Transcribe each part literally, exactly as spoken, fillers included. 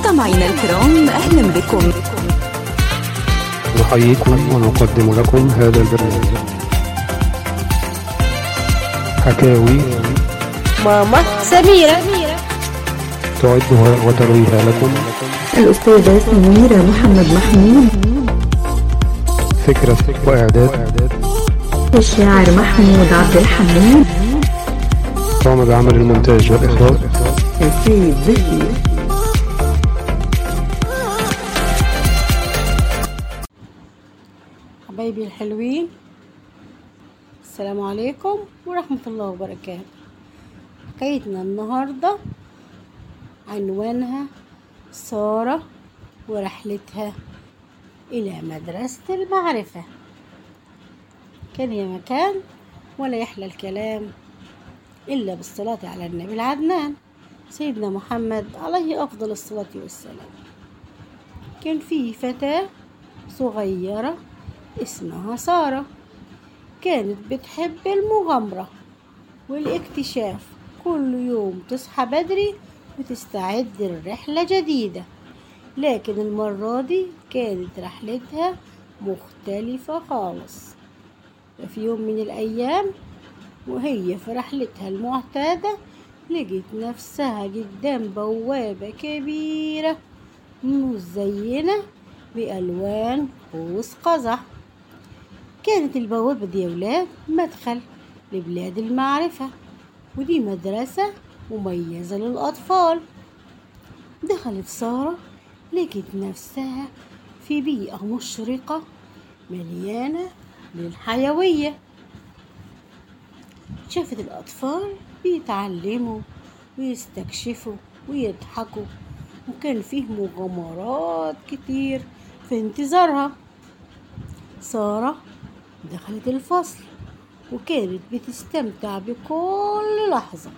مستمعينا الكرام، أهلا بكم. نحييكم ونقدم لكم هذا البرنامج حكاوي ماما سميرة. تعدها وترويها لكم الأستاذة سميرة محمد محمود. فكرة وإعداد الشاعر محمود عبد الحميد. قام بعمل المونتاج والإخراج سيد زكي. حبايبي الحلوين، السلام عليكم ورحمة الله وبركاته. حكايتنا النهاردة عنوانها سارة ورحلتها إلى مدرسة المعرفة. كان يا مكان ولا يحلى الكلام إلا بالصلاة على النبي العدنان سيدنا محمد عليه أفضل الصلاة والسلام. كان فيه فتاة صغيرة اسمها سارة، كانت بتحب المغامرة والاكتشاف. كل يوم تصحى بدري وتستعد لرحلة جديدة، لكن المرة دي كانت رحلتها مختلفة خالص. وفي يوم من الأيام وهي في رحلتها المعتادة لقيت نفسها قدام بوابة كبيرة مزينة بألوان قوس قزح. كانت البوابة دي يا ولاد مدخل لبلاد المعرفة، ودي مدرسة مميزة للأطفال. دخلت سارة لقيت نفسها في بيئة مشرقة مليانة بالحيوية. شافت الأطفال بيتعلموا ويستكشفوا ويضحكوا، وكان فيه مغامرات كتير في انتظارها. سارة دخلت الفصل وكانت بتستمتع بكل لحظة.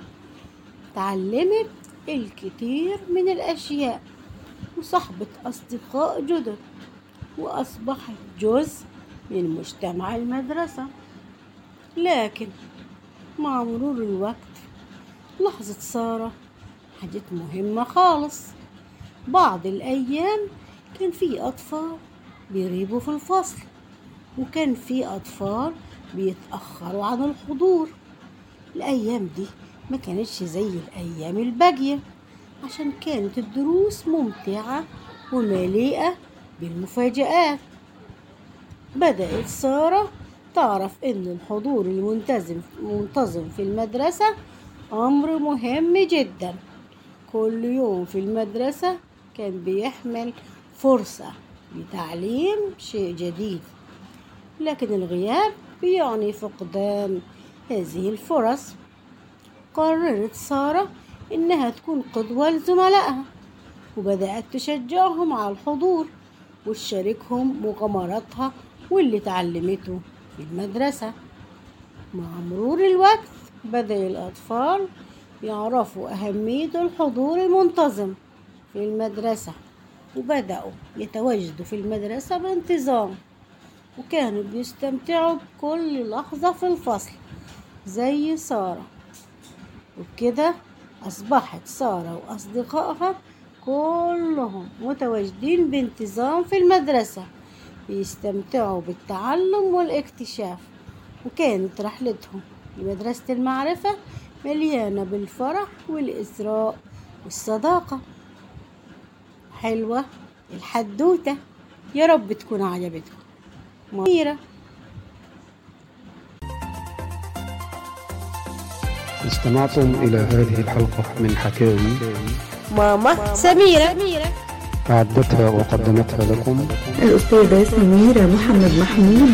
تعلمت الكثير من الأشياء وصاحبت أصدقاء جدد، وأصبحت جزء من مجتمع المدرسة. لكن مع مرور الوقت لاحظت سارة حاجات مهمة خالص. بعض الأيام كان في أطفال بيغيبوا في الفصل، وكان في أطفال بيتأخروا عن الحضور. الأيام دي ما كانتش زي الأيام الباقية، عشان كانت الدروس ممتعة ومليئة بالمفاجآت. بدأت سارة تعرف إن الحضور المنتظم منتظم في المدرسة أمر مهم جدا. كل يوم في المدرسة كان بيحمل فرصة لتعليم شيء جديد، لكن الغياب بيعني فقدان هذه الفرص. قررت سارة إنها تكون قدوة لزملائها، وبدأت تشجعهم على الحضور وتشاركهم مغامراتها واللي تعلمته في المدرسة. مع مرور الوقت بدأ الأطفال يعرفوا أهمية الحضور المنتظم في المدرسة، وبدأوا يتواجدوا في المدرسة بانتظام، وكانوا بيستمتعوا بكل لحظة في الفصل زي سارة. وبكده أصبحت سارة وأصدقائها كلهم متواجدين بانتظام في المدرسة، بيستمتعوا بالتعلم والاكتشاف. وكانت رحلتهم لمدرسة المعرفة مليانة بالفرح والإثراء والصداقة. حلوة الحدوتة، يا رب تكون عجبتكم. ميرة. استمعتم إلى هذه الحلقة من حكاوي ماما سميرة. أعدتها وقدمتها لكم الأستاذة سميرة محمد محمود.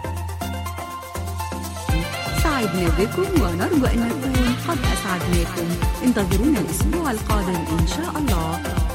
سعدنا بكم ونرجو أن نكون قد أسعدناكم. انتظرونا الأسبوع القادم إن شاء الله.